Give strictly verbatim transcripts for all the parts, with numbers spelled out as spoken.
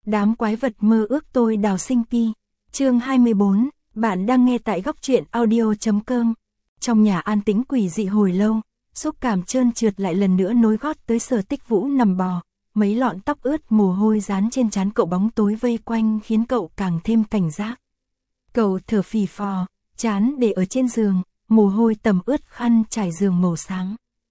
Đám quái vật mơ ước tôi đào sinh pi. Chương hai mươi bốn, bạn đang nghe tại góc truyện audio chấm com. Trong nhà an tĩnh quỷ dị hồi lâu, xúc cảm trơn trượt lại lần nữa nối gót tới Sở Tích Vũ nằm bò, mấy lọn tóc ướt mồ hôi dán trên trán cậu, bóng tối vây quanh khiến cậu càng thêm cảnh giác. Cậu thở phì phò, trán để ở trên giường, mồ hôi tầm ướt khăn trải giường màu sáng.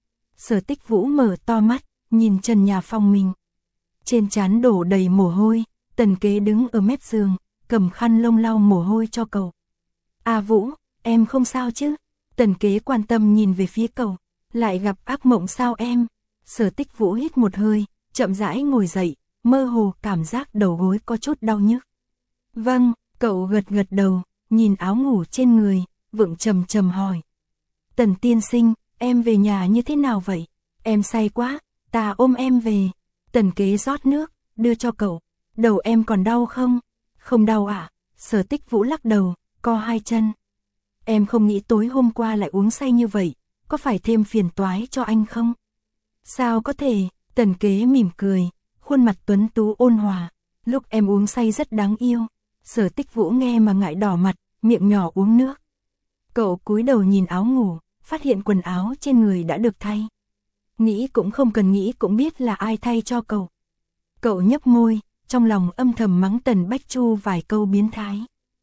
Sở Tích Vũ mở to mắt, nhìn trần nhà phòng mình. Trên trán đổ đầy mồ hôi, Tần Kế đứng ở mép giường, cầm khăn lông lau mồ hôi cho cậu. "A Vũ, em không sao chứ?" Tần Kế quan tâm nhìn về phía cậu. "Lại gặp ác mộng sao em?" Sở Tích Vũ hít một hơi, chậm rãi ngồi dậy, mơ hồ cảm giác đầu gối có chút đau nhức. "Vâng," cậu gật gật đầu, nhìn áo ngủ trên người, vượng trầm trầm hỏi. "Tần tiên sinh, em về nhà như thế nào vậy? Em say quá, ta ôm em về." Tần Kế rót nước, đưa cho cậu. "Đầu em còn đau không?" "Không đau ạ." Sở Tích Vũ lắc đầu, co hai chân. "Em không nghĩ tối hôm qua lại uống say như vậy, có phải thêm phiền toái cho anh không?" "Sao có thể?" Tần Kế mỉm cười, khuôn mặt tuấn tú ôn hòa. "Lúc em uống say rất đáng yêu." Sở Tích Vũ nghe mà ngại đỏ mặt, miệng nhỏ uống nước. Cậu cúi đầu nhìn áo ngủ, phát hiện quần áo trên người đã được thay. Nghĩ cũng không cần nghĩ cũng biết là ai thay cho cậu. Cậu nhấp môi, trong lòng âm thầm mắng Tần Bách Chu vài câu biến thái.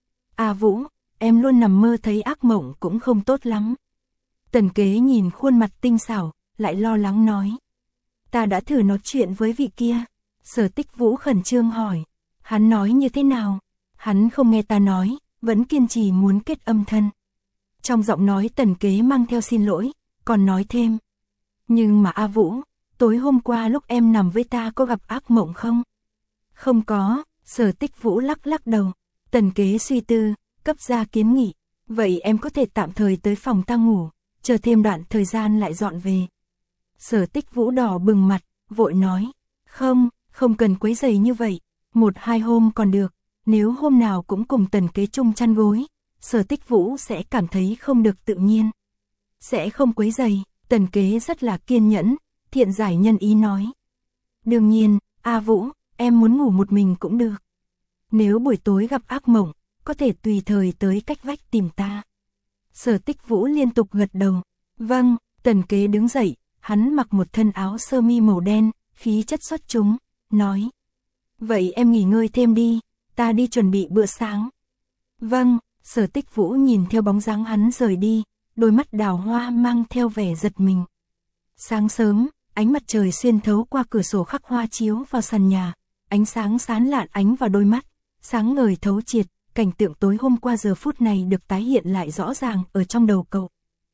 "A Vũ, em luôn nằm mơ thấy ác mộng cũng không tốt lắm." Tần Kế nhìn khuôn mặt tinh xảo, lại lo lắng nói. "Ta đã thử nói chuyện với vị kia." Sở Tích Vũ khẩn trương hỏi. "Hắn nói như thế nào?" "Hắn không nghe ta nói, vẫn kiên trì muốn kết âm thân." Trong giọng nói Tần Kế mang theo xin lỗi, còn nói thêm. "Nhưng mà A Vũ, tối hôm qua lúc em nằm với ta có gặp ác mộng không?" "Không có." Sở Tích Vũ lắc lắc đầu. Tần Kế suy tư, cấp ra kiến nghị. "Vậy em có thể tạm thời tới phòng ta ngủ, chờ thêm đoạn thời gian lại dọn về." Sở Tích Vũ đỏ bừng mặt, vội nói. "Không, không cần quấy rầy như vậy, một hai hôm còn được, nếu hôm nào cũng cùng Tần Kế chung chăn gối, Sở Tích Vũ sẽ cảm thấy không được tự nhiên." "Sẽ không quấy rầy." Tần Kế rất là kiên nhẫn, thiện giải nhân ý nói. "Đương nhiên, A Vũ, em muốn ngủ một mình cũng được. Nếu buổi tối gặp ác mộng, có thể tùy thời tới cách vách tìm ta." Sở Tích Vũ liên tục gật đầu. "Vâng." Tần Kế đứng dậy, hắn mặc một thân áo sơ mi màu đen, khí chất xuất chúng, nói. "Vậy em nghỉ ngơi thêm đi, ta đi chuẩn bị bữa sáng." "Vâng." Sở Tích Vũ nhìn theo bóng dáng hắn rời đi, đôi mắt đào hoa mang theo vẻ giật mình. Sáng sớm, ánh mặt trời xuyên thấu qua cửa sổ khắc hoa chiếu vào sàn nhà, ánh sáng sáng lạn ánh vào đôi mắt, sáng ngời thấu triệt, cảnh tượng tối hôm qua giờ phút này được tái hiện lại rõ ràng ở trong đầu cậu.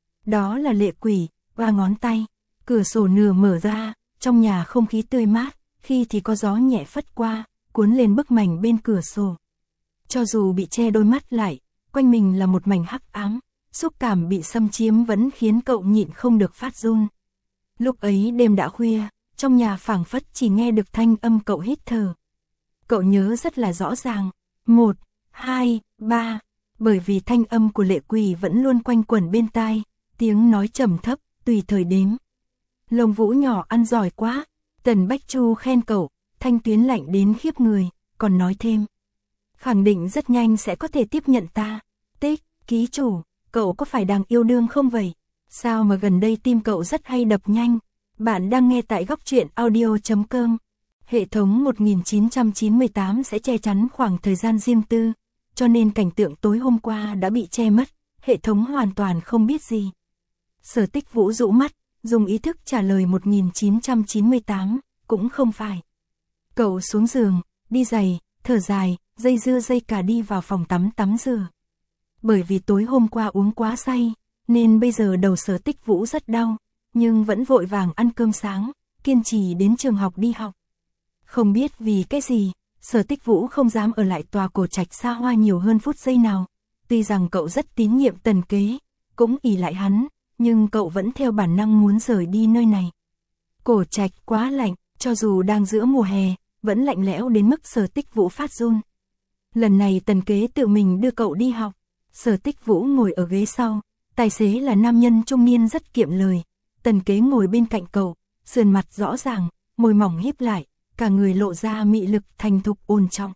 Đó là Lệ Quỷ, qua ngón tay, cửa sổ nửa mở ra, trong nhà không khí tươi mát, khi thì có gió nhẹ phất qua, cuốn lên bức mảnh bên cửa sổ. Cho dù bị che đôi mắt lại, quanh mình là một mảnh hắc ám, xúc cảm bị xâm chiếm vẫn khiến cậu nhịn không được phát run. Lúc ấy đêm đã khuya, trong nhà phảng phất chỉ nghe được thanh âm cậu hít thở. Cậu nhớ rất là rõ ràng, một, hai, ba, bởi vì thanh âm của Lệ Quỷ vẫn luôn quanh quẩn bên tai, tiếng nói trầm thấp, tùy thời đếm. "Lông Vũ nhỏ ăn giỏi quá." Tần Bách Chu khen cậu, thanh tuyến lạnh đến khiếp người, còn nói thêm. "Khẳng định rất nhanh sẽ có thể tiếp nhận ta." Tích, ký chủ, cậu có phải đang yêu đương không vậy? Sao mà gần đây tim cậu rất hay đập nhanh? Bạn đang nghe tại góc truyện audio chấm com. Hệ thống một nghìn chín trăm chín mươi tám sẽ che chắn khoảng thời gian riêng tư, cho nên cảnh tượng tối hôm qua đã bị che mất, hệ thống hoàn toàn không biết gì. Sở Tích Vũ dụ mắt, dùng ý thức trả lời một nghìn chín trăm chín mươi tám, cũng không phải. Cậu xuống giường, đi giày, thở dài, dây dưa dây cả đi vào phòng tắm tắm rửa. Bởi vì tối hôm qua uống quá say, nên bây giờ đầu Sở Tích Vũ rất đau, nhưng vẫn vội vàng ăn cơm sáng, kiên trì đến trường học đi học. Không biết vì cái gì, Sở Tích Vũ không dám ở lại tòa cổ trạch xa hoa nhiều hơn phút giây nào. Tuy rằng cậu rất tín nhiệm Tần Kế, cũng ỷ lại hắn, nhưng cậu vẫn theo bản năng muốn rời đi nơi này. Cổ trạch quá lạnh, cho dù đang giữa mùa hè, vẫn lạnh lẽo đến mức Sở Tích Vũ phát run. Lần này Tần Kế tự mình đưa cậu đi học. Sở Tích Vũ ngồi ở ghế sau, tài xế là nam nhân trung niên rất kiệm lời. Tần Kế ngồi bên cạnh cậu, sườn mặt rõ ràng, môi mỏng híp lại, cả người lộ ra mị lực thành thục ôn trọng.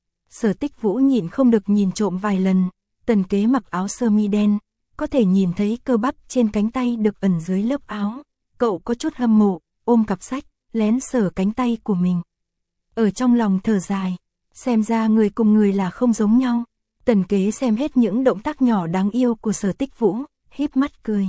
Sở Tích Vũ nhịn không được nhìn trộm vài lần, Tần Kế mặc áo sơ mi đen, có thể nhìn thấy cơ bắp trên cánh tay được ẩn dưới lớp áo. Cậu có chút hâm mộ, ôm cặp sách, lén sờ cánh tay của mình. Ở trong lòng thở dài, xem ra người cùng người là không giống nhau. Tần Kế xem hết những động tác nhỏ đáng yêu của Sở Tích Vũ, híp mắt cười.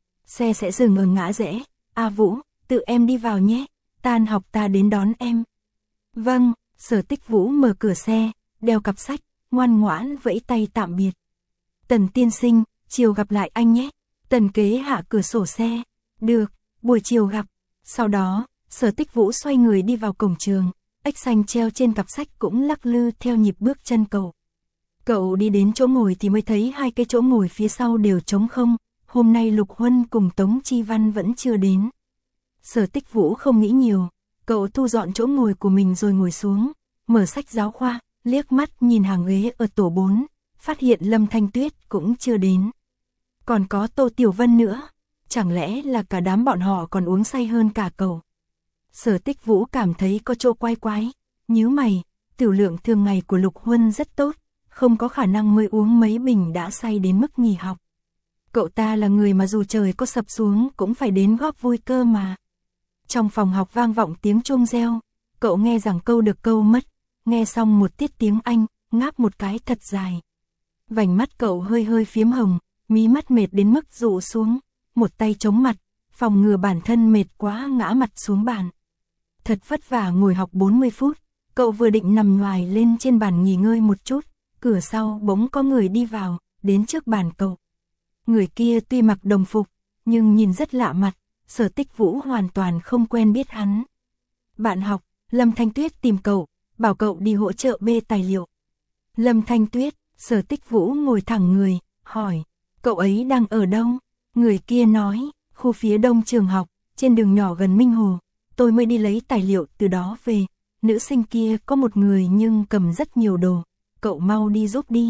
Xe sẽ dừng ở ngã rẽ, A Vũ, tự em đi vào nhé, tan học ta đến đón em. Vâng, Sở Tích Vũ mở cửa xe, đeo cặp sách, ngoan ngoãn vẫy tay tạm biệt. Tần tiên sinh, chiều gặp lại anh nhé. Tần Kế hạ cửa sổ xe. Được, buổi chiều gặp. Sau đó, Sở Tích Vũ xoay người đi vào cổng trường, ếch xanh treo trên cặp sách cũng lắc lư theo nhịp bước chân cậu. Cậu đi đến chỗ ngồi thì mới thấy hai cái chỗ ngồi phía sau đều trống không, hôm nay Lục Huân cùng Tống Chi Văn vẫn chưa đến. Sở Tích Vũ không nghĩ nhiều, cậu thu dọn chỗ ngồi của mình rồi ngồi xuống, mở sách giáo khoa, liếc mắt nhìn hàng ghế ở tổ bốn, phát hiện Lâm Thanh Tuyết cũng chưa đến. Còn có Tô Tiểu Vân nữa, chẳng lẽ là cả đám bọn họ còn uống say hơn cả cậu. Sở Tích Vũ cảm thấy có chỗ quái quái, nhíu mày, tiểu lượng thường ngày của Lục Huân rất tốt, không có khả năng mới uống mấy bình đã say đến mức nghỉ học. Cậu ta là người mà dù trời có sập xuống cũng phải đến góp vui cơ mà. Trong phòng học vang vọng tiếng chuông reo, cậu nghe rằng câu được câu mất, nghe xong một tiết tiếng Anh, ngáp một cái thật dài. Vành mắt cậu hơi hơi phiếm hồng, mí mắt mệt đến mức rụ xuống, một tay chống mặt, phòng ngừa bản thân mệt quá ngã mặt xuống bàn. Thật vất vả ngồi học bốn mươi phút, cậu vừa định nằm nhoài lên trên bàn nghỉ ngơi một chút, cửa sau bỗng có người đi vào, đến trước bàn cậu. Người kia tuy mặc đồng phục, nhưng nhìn rất lạ mặt, Sở Tích Vũ hoàn toàn không quen biết hắn. Bạn học, Lâm Thanh Tuyết tìm cậu, bảo cậu đi hỗ trợ bê tài liệu. Lâm Thanh Tuyết, Sở Tích Vũ ngồi thẳng người, hỏi, cậu ấy đang ở đâu? Người kia nói, khu phía đông trường học, trên đường nhỏ gần Minh Hồ, tôi mới đi lấy tài liệu từ đó về. Nữ sinh kia có một người nhưng cầm rất nhiều đồ, cậu mau đi giúp đi.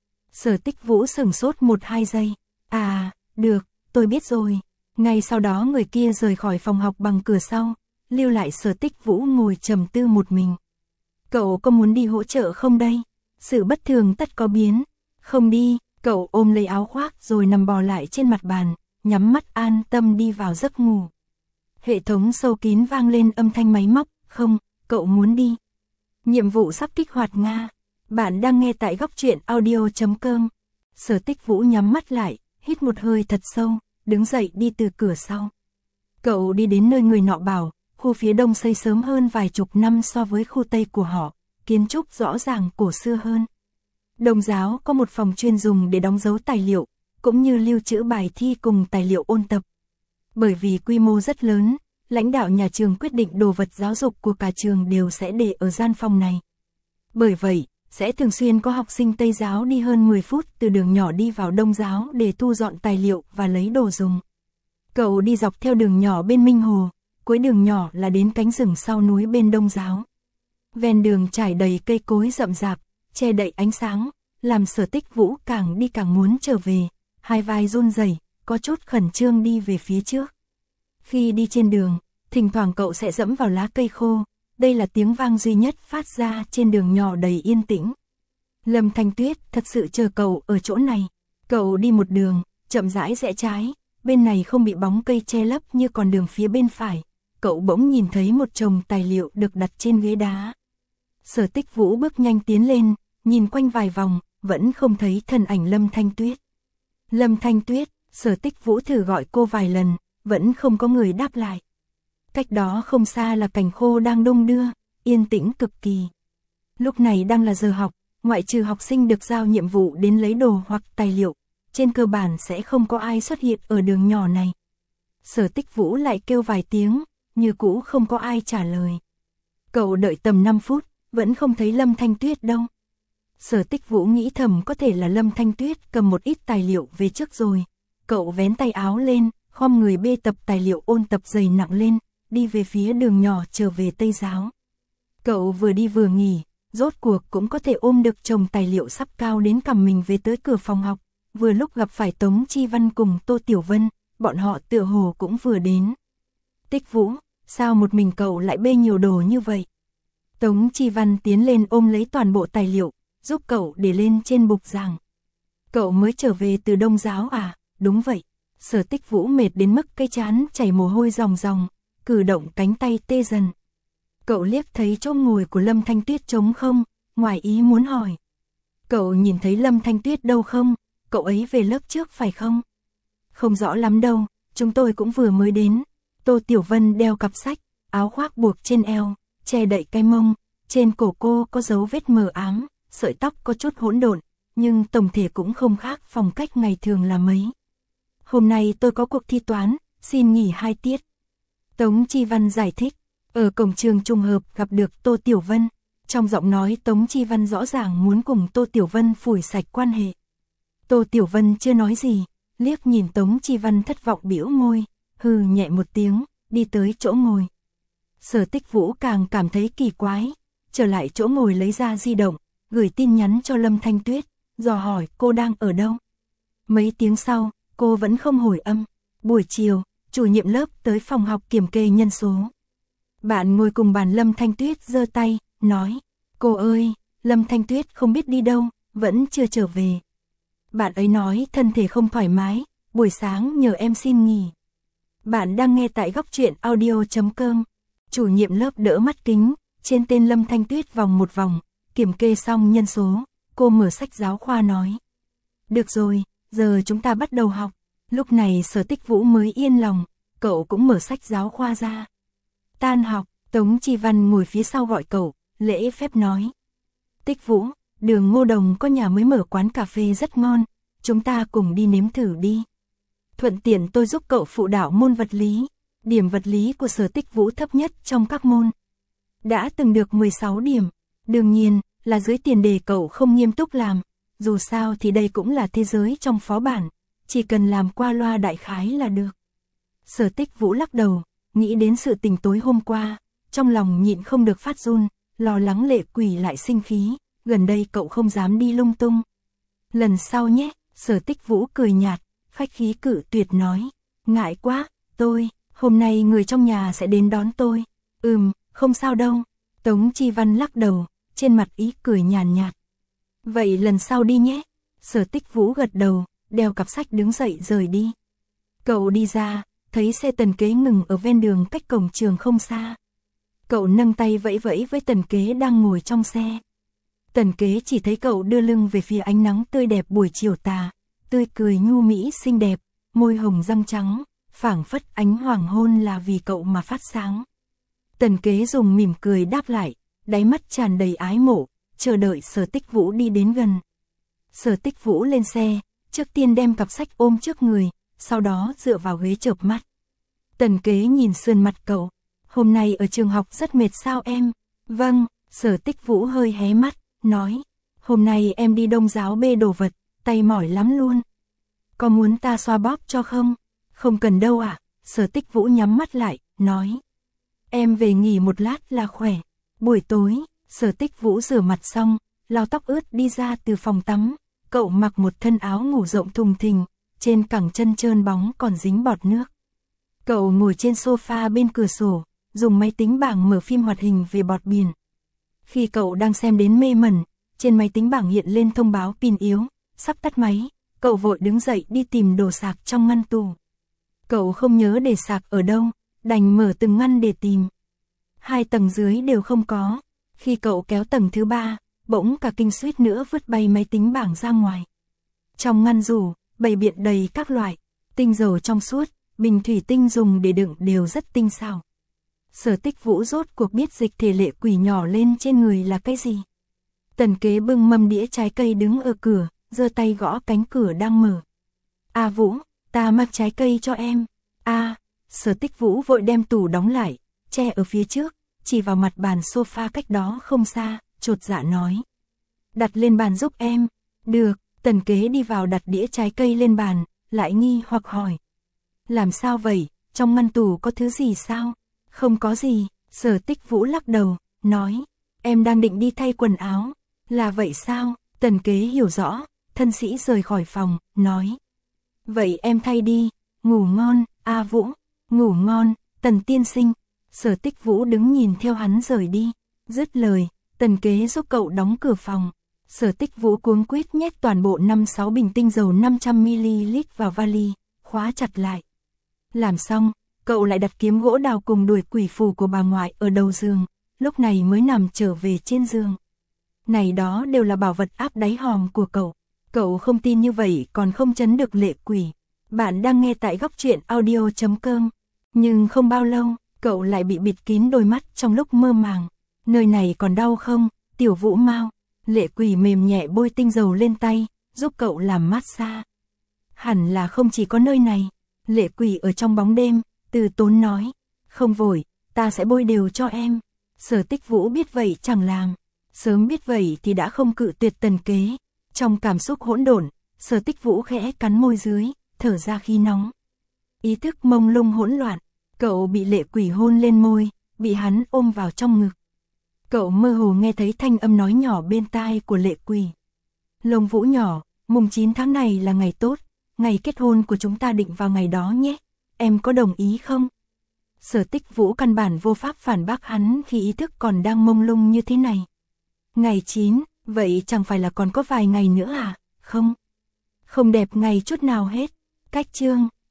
Sở Tích Vũ sửng sốt một hai giây, à, được, tôi biết rồi. Ngay sau đó người kia rời khỏi phòng học bằng cửa sau, lưu lại Sở Tích Vũ ngồi trầm tư một mình. Cậu có muốn đi hỗ trợ không đây? Sự bất thường tất có biến. Không đi, cậu ôm lấy áo khoác rồi nằm bò lại trên mặt bàn, nhắm mắt an tâm đi vào giấc ngủ. Hệ thống sâu kín vang lên âm thanh máy móc, không, cậu muốn đi. Nhiệm vụ sắp kích hoạt Nga. Bạn đang nghe tại góc truyện audio chấm com. Sở Tích Vũ nhắm mắt lại, hít một hơi thật sâu, đứng dậy đi từ cửa sau. Cậu đi đến nơi người nọ bảo, khu phía đông xây sớm hơn vài chục năm so với khu tây của họ, kiến trúc rõ ràng cổ xưa hơn. Đồng giáo có một phòng chuyên dùng để đóng dấu tài liệu, cũng như lưu trữ bài thi cùng tài liệu ôn tập. Bởi vì quy mô rất lớn, lãnh đạo nhà trường quyết định đồ vật giáo dục của cả trường đều sẽ để ở gian phòng này. Bởi vậy, sẽ thường xuyên có học sinh Tây giáo đi hơn mười phút từ đường nhỏ đi vào Đông giáo để thu dọn tài liệu và lấy đồ dùng. Cậu đi dọc theo đường nhỏ bên Minh Hồ, cuối đường nhỏ là đến cánh rừng sau núi bên Đông giáo. Ven đường trải đầy cây cối rậm rạp, che đậy ánh sáng, làm Sở Tích Vũ càng đi càng muốn trở về, hai vai run rẩy, có chút khẩn trương đi về phía trước. Khi đi trên đường, thỉnh thoảng cậu sẽ dẫm vào lá cây khô, đây là tiếng vang duy nhất phát ra trên đường nhỏ đầy yên tĩnh. Lâm Thanh Tuyết thật sự chờ cậu ở chỗ này. Cậu đi một đường, chậm rãi rẽ trái, bên này không bị bóng cây che lấp như con đường phía bên phải. Cậu bỗng nhìn thấy một chồng tài liệu được đặt trên ghế đá. Sở Tích Vũ bước nhanh tiến lên, nhìn quanh vài vòng, vẫn không thấy thân ảnh Lâm Thanh Tuyết. Lâm Thanh Tuyết, Sở Tích Vũ thử gọi cô vài lần, vẫn không có người đáp lại. Cách đó không xa là cành khô đang đung đưa, yên tĩnh cực kỳ. Lúc này đang là giờ học, ngoại trừ học sinh được giao nhiệm vụ đến lấy đồ hoặc tài liệu, trên cơ bản sẽ không có ai xuất hiện ở đường nhỏ này. Sở Tích Vũ lại kêu vài tiếng, như cũ không có ai trả lời. Cậu đợi tầm năm phút, vẫn không thấy Lâm Thanh Tuyết đâu. Sở Tích Vũ nghĩ thầm có thể là Lâm Thanh Tuyết cầm một ít tài liệu về trước rồi. Cậu vén tay áo lên, khom người bê tập tài liệu ôn tập dày nặng lên, đi về phía đường nhỏ trở về Tây giáo. Cậu vừa đi vừa nghỉ, rốt cuộc cũng có thể ôm được chồng tài liệu sắp cao đến cằm mình về tới cửa phòng học. Vừa lúc gặp phải Tống Chi Văn cùng Tô Tiểu Vân, bọn họ tựa hồ cũng vừa đến. Tích Vũ, sao một mình cậu lại bê nhiều đồ như vậy? Tống Chi Văn tiến lên ôm lấy toàn bộ tài liệu, giúp cậu để lên trên bục giảng. Cậu mới trở về từ Đông Giáo à? Đúng vậy. Sở Tích Vũ mệt đến mức cái trán chảy mồ hôi ròng ròng, cử động cánh tay tê dần. Cậu liếc thấy chỗ ngồi của Lâm Thanh Tuyết trống không, ngoài ý muốn hỏi. Cậu nhìn thấy Lâm Thanh Tuyết đâu không? Cậu ấy về lớp trước phải không? Không rõ lắm đâu, chúng tôi cũng vừa mới đến. Tô Tiểu Vân đeo cặp sách, áo khoác buộc trên eo, che đậy cái mông, trên cổ cô có dấu vết mờ ám, sợi tóc có chút hỗn độn, nhưng tổng thể cũng không khác phong cách ngày thường là mấy. Hôm nay tôi có cuộc thi toán, xin nghỉ hai tiết. Tống Chi Văn giải thích, ở cổng trường trùng hợp gặp được Tô Tiểu Vân. Trong giọng nói Tống Chi Văn rõ ràng muốn cùng Tô Tiểu Vân phủi sạch quan hệ. Tô Tiểu Vân chưa nói gì, liếc nhìn Tống Chi Văn thất vọng bĩu môi, hừ nhẹ một tiếng, đi tới chỗ ngồi. Sở Tích Vũ càng cảm thấy kỳ quái, trở lại chỗ ngồi lấy ra di động, gửi tin nhắn cho Lâm Thanh Tuyết, dò hỏi cô đang ở đâu. Mấy tiếng sau, cô vẫn không hồi âm. Buổi chiều, chủ nhiệm lớp tới phòng học kiểm kê nhân số. Bạn ngồi cùng bàn Lâm Thanh Tuyết giơ tay, nói, cô ơi, Lâm Thanh Tuyết không biết đi đâu, vẫn chưa trở về. Bạn ấy nói thân thể không thoải mái, buổi sáng nhờ em xin nghỉ. Bạn đang nghe tại góc truyện audio chấm com. Chủ nhiệm lớp đỡ mắt kính, trên tên Lâm Thanh Tuyết vòng một vòng, kiểm kê xong nhân số, cô mở sách giáo khoa nói. Được rồi, giờ chúng ta bắt đầu học. Lúc này Sở Tích Vũ mới yên lòng, cậu cũng mở sách giáo khoa ra. Tan học, Tống Chi Văn ngồi phía sau gọi cậu, lễ phép nói. Tích Vũ, đường Ngô Đồng có nhà mới mở quán cà phê rất ngon, chúng ta cùng đi nếm thử đi. Thuận tiện tôi giúp cậu phụ đạo môn vật lý, điểm vật lý của Sở Tích Vũ thấp nhất trong các môn. Đã từng được mười sáu điểm, đương nhiên là dưới tiền đề cậu không nghiêm túc làm, dù sao thì đây cũng là thế giới trong phó bản, chỉ cần làm qua loa đại khái là được. Sở Tích Vũ lắc đầu, nghĩ đến sự tình tối hôm qua, trong lòng nhịn không được phát run, lo lắng Lệ Quỷ lại sinh khí, gần đây cậu không dám đi lung tung. Lần sau nhé, Sở Tích Vũ cười nhạt, khách khí cự tuyệt nói, ngại quá, tôi, hôm nay người trong nhà sẽ đến đón tôi. Ừm, không sao đâu. Tống Chi Văn lắc đầu, trên mặt ý cười nhàn nhạt. Vậy lần sau đi nhé. Sở Tích Vũ gật đầu, đeo cặp sách đứng dậy rời đi. Cậu đi ra, thấy xe Tần Kế ngừng ở ven đường cách cổng trường không xa. Cậu nâng tay vẫy vẫy với Tần Kế đang ngồi trong xe. Tần Kế chỉ thấy cậu đưa lưng về phía ánh nắng tươi đẹp buổi chiều tà, tươi cười nhu mỹ xinh đẹp, môi hồng răng trắng, phảng phất ánh hoàng hôn là vì cậu mà phát sáng. Tần Kế dùng mỉm cười đáp lại, đáy mắt tràn đầy ái mộ, chờ đợi Sở Tích Vũ đi đến gần. Sở Tích Vũ lên xe, trước tiên đem cặp sách ôm trước người, sau đó dựa vào ghế chợp mắt. Tần Kế nhìn sườn mặt cậu, hôm nay ở trường học rất mệt sao em? Vâng, Sở Tích Vũ hơi hé mắt, nói, hôm nay em đi Đông Giáo bê đồ vật, tay mỏi lắm luôn. Có muốn ta xoa bóp cho không? Không cần đâu ạ. Sở Tích Vũ nhắm mắt lại, nói. Em về nghỉ một lát là khỏe. Buổi tối, Sở Tích Vũ rửa mặt xong, lau tóc ướt đi ra từ phòng tắm. Cậu mặc một thân áo ngủ rộng thùng thình, trên cẳng chân trơn bóng còn dính bọt nước. Cậu ngồi trên sofa bên cửa sổ, dùng máy tính bảng mở phim hoạt hình về bọt biển. Khi cậu đang xem đến mê mẩn, trên máy tính bảng hiện lên thông báo pin yếu, sắp tắt máy. Cậu vội đứng dậy đi tìm đồ sạc trong ngăn tủ. Cậu không nhớ để sạc ở đâu, đành mở từng ngăn để tìm. Hai tầng dưới đều không có. Khi cậu kéo tầng thứ ba, bỗng cả kinh suýt nữa vứt bay máy tính bảng ra ngoài. Trong ngăn rủ, bày biện đầy các loại, tinh dầu trong suốt, bình thủy tinh dùng để đựng đều rất tinh xảo. Sở Tích Vũ rốt cuộc biết dịch thể Lệ Quỷ nhỏ lên trên người là cái gì. Tần Kế bưng mâm đĩa trái cây đứng ở cửa, giơ tay gõ cánh cửa đang mở. A Vũ, ta mặc trái cây cho em. A, Sở Tích Vũ vội đem tủ đóng lại, che ở phía trước, chỉ vào mặt bàn sofa cách đó không xa, chột dạ nói. Đặt lên bàn giúp em. Được, Tần Kế đi vào đặt đĩa trái cây lên bàn, lại nghi hoặc hỏi. Làm sao vậy, trong ngăn tủ có thứ gì sao? Không có gì, Sở Tích Vũ lắc đầu, nói. Em đang định đi thay quần áo. Là vậy sao? Tần Kế hiểu rõ, thân sĩ rời khỏi phòng, nói. Vậy em thay đi, ngủ ngon, A Vũ, ngủ ngon, Tần tiên sinh. Sở Tích Vũ đứng nhìn theo hắn rời đi. Dứt lời, Tần Kế giúp cậu đóng cửa phòng. Sở Tích Vũ cuống quýt nhét toàn bộ năm sáu bình tinh dầu năm trăm mi li lít vào vali, khóa chặt lại. Làm xong, cậu lại đặt kiếm gỗ đào cùng đuổi quỷ phù của bà ngoại ở đầu giường, lúc này mới nằm trở về trên giường. Này đó đều là bảo vật áp đáy hòm của cậu. Cậu không tin như vậy còn không trấn được lệ quỷ. Bạn đang nghe tại góc truyện audio chấm com. Nhưng không bao lâu, cậu lại bị bịt kín đôi mắt trong lúc mơ màng. Nơi này còn đau không, Tiểu Vũ Mao? Lệ quỷ mềm nhẹ bôi tinh dầu lên tay, giúp cậu làm massage. Hẳn là không chỉ có nơi này. Lệ quỷ ở trong bóng đêm, từ tốn nói. Không vội, ta sẽ bôi đều cho em. Sở Tích Vũ biết vậy chẳng làm. Sớm biết vậy thì đã không cự tuyệt Tần Kế. Trong cảm xúc hỗn độn, Sở Tích Vũ khẽ cắn môi dưới, thở ra khí nóng. Ý thức mông lung hỗn loạn, cậu bị lệ quỷ hôn lên môi, bị hắn ôm vào trong ngực. Cậu mơ hồ nghe thấy thanh âm nói nhỏ bên tai của lệ quỷ. Lông Vũ nhỏ, mùng chín tháng này là ngày tốt, ngày kết hôn của chúng ta định vào ngày đó nhé, em có đồng ý không? Sở Tích Vũ căn bản vô pháp phản bác hắn khi ý thức còn đang mông lung như thế này. Ngày chín, vậy chẳng phải là còn có vài ngày nữa à? Không. Không đẹp ngày chút nào hết. Cách chương